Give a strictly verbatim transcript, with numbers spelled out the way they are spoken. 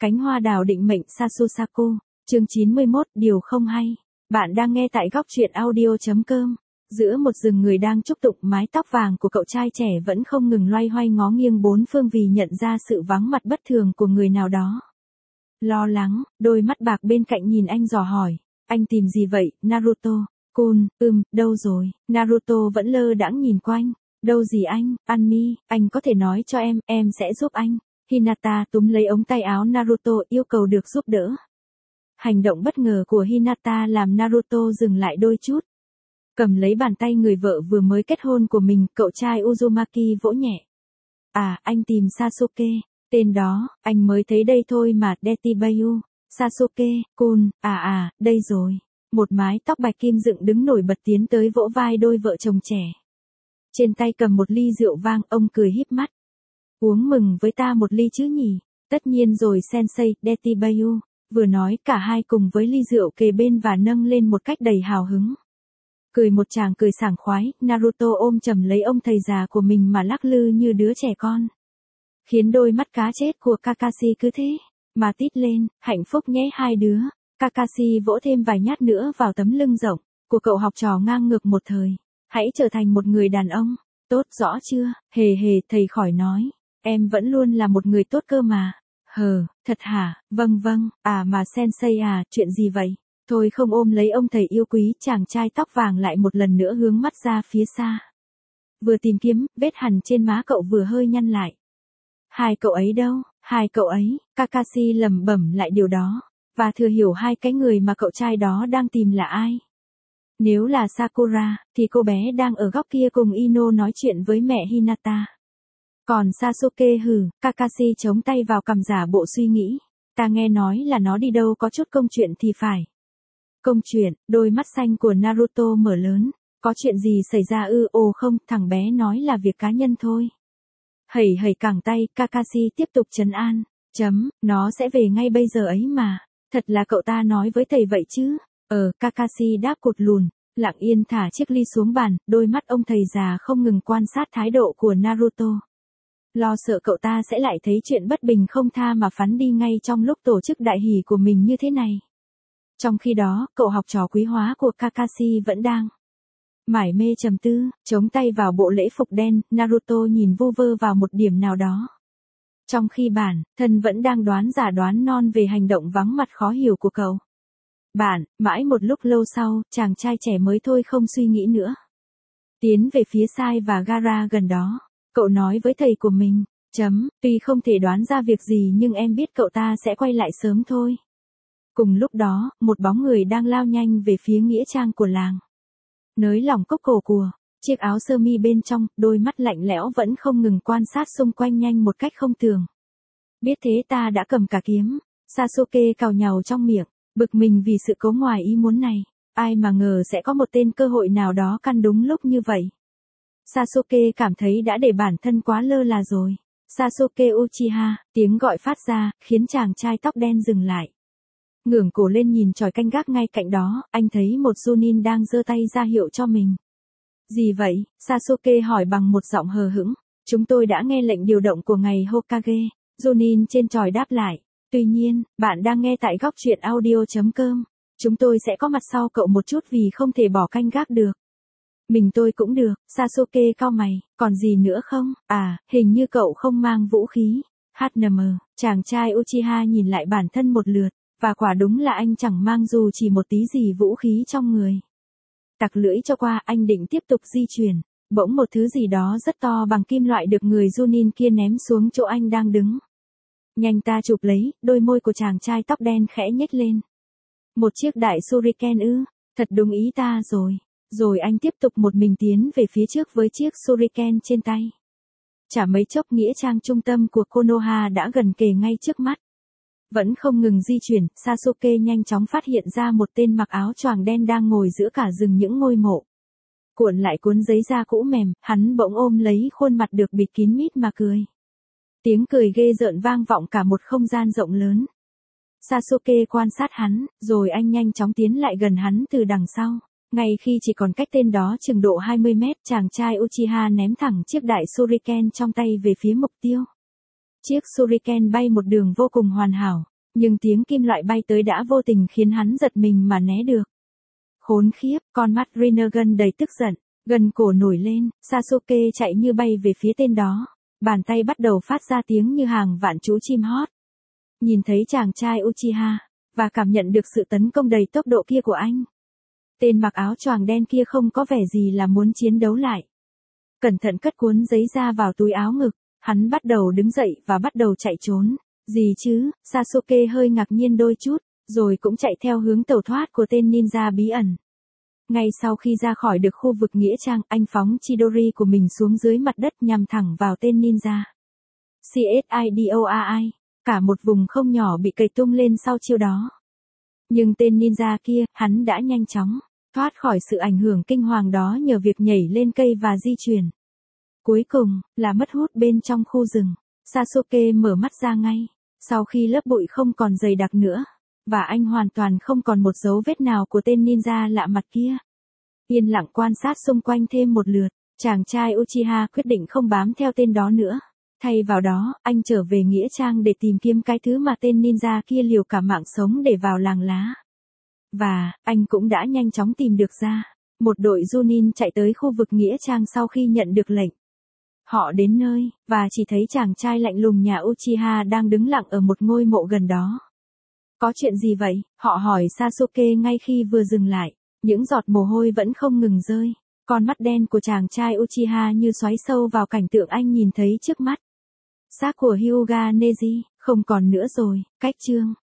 Cánh hoa đào định mệnh Sasusako, chương chín mươi mốt, điều không hay. Bạn đang nghe tại góc truyện audio chấm com. Giữa một rừng người đang chúc tụng, mái tóc vàng của cậu trai trẻ vẫn không ngừng loay hoay ngó nghiêng bốn phương vì nhận ra sự vắng mặt bất thường của người nào đó. Lo lắng, đôi mắt bạc bên cạnh nhìn anh dò hỏi, anh tìm gì vậy, Naruto? Kun, ừm, đâu rồi? Naruto vẫn lơ đãng nhìn quanh. Đâu gì anh, Anmi, anh có thể nói cho em, em sẽ giúp anh. Hinata túm lấy ống tay áo Naruto yêu cầu được giúp đỡ. Hành động bất ngờ của Hinata làm Naruto dừng lại đôi chút. Cầm lấy bàn tay người vợ vừa mới kết hôn của mình, cậu trai Uzumaki vỗ nhẹ. À, anh tìm Sasuke, tên đó, anh mới thấy đây thôi mà, Detibayu. Sasuke, Kun, à à, đây rồi. Một mái tóc bạch kim dựng đứng nổi bật tiến tới vỗ vai đôi vợ chồng trẻ. Trên tay cầm một ly rượu vang, ông cười híp mắt. Uống mừng với ta một ly chứ nhỉ? Tất nhiên rồi sensei, Detibayu. Vừa nói cả hai cùng với ly rượu kề bên và nâng lên một cách đầy hào hứng. Cười một tràng cười sảng khoái, Naruto ôm chầm lấy ông thầy già của mình mà lắc lư như đứa trẻ con. Khiến đôi mắt cá chết của Kakashi cứ thế mà tít lên, hạnh phúc nhé hai đứa. Kakashi vỗ thêm vài nhát nữa vào tấm lưng rộng của cậu học trò ngang ngược một thời. Hãy trở thành một người đàn ông, tốt rõ chưa? Hề hề, thầy khỏi nói. Em vẫn luôn là một người tốt cơ mà. Hờ, thật hả? Vâng vâng, à mà sensei à, chuyện gì vậy? Thôi không ôm lấy ông thầy yêu quý, chàng trai tóc vàng lại một lần nữa hướng mắt ra phía xa. Vừa tìm kiếm, vết hằn trên má cậu vừa hơi nhăn lại. Hai cậu ấy đâu? Hai cậu ấy, Kakashi lẩm bẩm lại điều đó, và thừa hiểu hai cái người mà cậu trai đó đang tìm là ai. Nếu là Sakura, thì cô bé đang ở góc kia cùng Ino nói chuyện với mẹ Hinata. Còn Sasuke hừ, Kakashi chống tay vào cằm giả bộ suy nghĩ. Ta nghe nói là nó đi đâu có chút công chuyện thì phải. Công chuyện, đôi mắt xanh của Naruto mở lớn. Có chuyện gì xảy ra ư? Ồ không, thằng bé nói là việc cá nhân thôi. Hẩy hẩy cẳng tay, Kakashi tiếp tục trấn an. Chấm, nó sẽ về ngay bây giờ ấy mà. Thật là cậu ta nói với thầy vậy chứ? Ờ, Kakashi đáp cụt lùn, lặng yên thả chiếc ly xuống bàn, đôi mắt ông thầy già không ngừng quan sát thái độ của Naruto. Lo sợ cậu ta sẽ lại thấy chuyện bất bình không tha mà phắn đi ngay trong lúc tổ chức đại hỷ của mình như thế này. Trong khi đó, cậu học trò quý hóa của Kakashi vẫn đang mải mê trầm tư, chống tay vào bộ lễ phục đen, Naruto nhìn vu vơ vào một điểm nào đó. Trong khi bản thân vẫn đang đoán giả đoán non về hành động vắng mặt khó hiểu của cậu. Bạn, mãi một lúc lâu sau, chàng trai trẻ mới thôi không suy nghĩ nữa. Tiến về phía Sai và Gaara gần đó, cậu nói với thầy của mình, chấm, tuy không thể đoán ra việc gì nhưng em biết cậu ta sẽ quay lại sớm thôi. Cùng lúc đó, một bóng người đang lao nhanh về phía nghĩa trang của làng. Nới lỏng cốc cổ của chiếc áo sơ mi bên trong, đôi mắt lạnh lẽo vẫn không ngừng quan sát xung quanh nhanh một cách không tưởng. Biết thế ta đã cầm cả kiếm. Sasuke cào nhàu trong miệng, bực mình vì sự cố ngoài ý muốn này. Ai mà ngờ sẽ có một tên cơ hội nào đó căn đúng lúc như vậy. Sasuke cảm thấy đã để bản thân quá lơ là rồi. Sasuke Uchiha, tiếng gọi phát ra, khiến chàng trai tóc đen dừng lại. Ngưởng cổ lên nhìn chòi canh gác ngay cạnh đó, anh thấy một Chunin đang giơ tay ra hiệu cho mình. Gì vậy? Sasuke hỏi bằng một giọng hờ hững. Chúng tôi đã nghe lệnh điều động của ngài Hokage. Chunin trên chòi đáp lại. Tuy nhiên, bạn đang nghe tại góc truyện audio chấm com. Chúng tôi sẽ có mặt sau cậu một chút vì không thể bỏ canh gác được. Mình tôi cũng được, Sasuke cau mày, còn gì nữa không? À, hình như cậu không mang vũ khí. hát en em, chàng trai Uchiha nhìn lại bản thân một lượt, và quả đúng là anh chẳng mang dù chỉ một tí gì vũ khí trong người. Tặc lưỡi cho qua, anh định tiếp tục di chuyển. Bỗng một thứ gì đó rất to bằng kim loại được người Chunin kia ném xuống chỗ anh đang đứng. Nhanh ta chụp lấy, đôi môi của chàng trai tóc đen khẽ nhếch lên. Một chiếc đại shuriken ư, thật đúng ý ta rồi. Rồi anh tiếp tục một mình tiến về phía trước với chiếc shuriken trên tay. Chả mấy chốc nghĩa trang trung tâm của Konoha đã gần kề ngay trước mắt. Vẫn không ngừng di chuyển, Sasuke nhanh chóng phát hiện ra một tên mặc áo choàng đen đang ngồi giữa cả rừng những ngôi mộ. Cuộn lại cuốn giấy da cũ mềm, hắn bỗng ôm lấy khuôn mặt được bịt kín mít mà cười. Tiếng cười ghê rợn vang vọng cả một không gian rộng lớn. Sasuke quan sát hắn, rồi anh nhanh chóng tiến lại gần hắn từ đằng sau. Ngay khi chỉ còn cách tên đó chừng độ hai mươi mét, chàng trai Uchiha ném thẳng chiếc đại shuriken trong tay về phía mục tiêu. Chiếc shuriken bay một đường vô cùng hoàn hảo, Nhưng tiếng kim loại bay tới đã vô tình khiến hắn giật mình mà né được. Khốn khiếp, con mắt Rinnegan đầy tức giận, gần cổ nổi lên, Sasuke chạy như bay về phía tên đó. Bàn tay bắt đầu phát ra tiếng như hàng vạn chú chim hót. Nhìn thấy chàng trai Uchiha, và cảm nhận được sự tấn công đầy tốc độ kia của anh. Tên mặc áo choàng đen kia không có vẻ gì là muốn chiến đấu lại. Cẩn thận cất cuốn giấy ra vào túi áo ngực, hắn bắt đầu đứng dậy và bắt đầu chạy trốn. Gì chứ, Sasuke hơi ngạc nhiên đôi chút, rồi cũng chạy theo hướng tẩu thoát của tên ninja bí ẩn. Ngay sau khi ra khỏi được khu vực nghĩa trang, anh phóng Chidori của mình xuống dưới mặt đất nhằm thẳng vào tên ninja. Cidori, cả một vùng không nhỏ bị cày tung lên sau chiêu đó. Nhưng tên ninja kia, hắn đã nhanh chóng thoát khỏi sự ảnh hưởng kinh hoàng đó nhờ việc nhảy lên cây và di chuyển. Cuối cùng, là mất hút bên trong khu rừng. Sasuke mở mắt ra ngay, sau khi lớp bụi không còn dày đặc nữa, và anh hoàn toàn không còn một dấu vết nào của tên ninja lạ mặt kia. Yên lặng quan sát xung quanh thêm một lượt, chàng trai Uchiha quyết định không bám theo tên đó nữa. Thay vào đó, anh trở về nghĩa trang để tìm kiếm cái thứ mà tên ninja kia liều cả mạng sống để vào làng lá. Và, anh cũng đã nhanh chóng tìm được ra. Một đội Junin chạy tới khu vực nghĩa trang sau khi nhận được lệnh. Họ đến nơi, và chỉ thấy chàng trai lạnh lùng nhà Uchiha đang đứng lặng ở một ngôi mộ gần đó. Có chuyện gì vậy? Họ hỏi Sasuke ngay khi vừa dừng lại. Những giọt mồ hôi vẫn không ngừng rơi. Con mắt đen của chàng trai Uchiha như xoáy sâu vào cảnh tượng anh nhìn thấy trước mắt. Xác của Hyuga Neji, không còn nữa rồi, cách chương.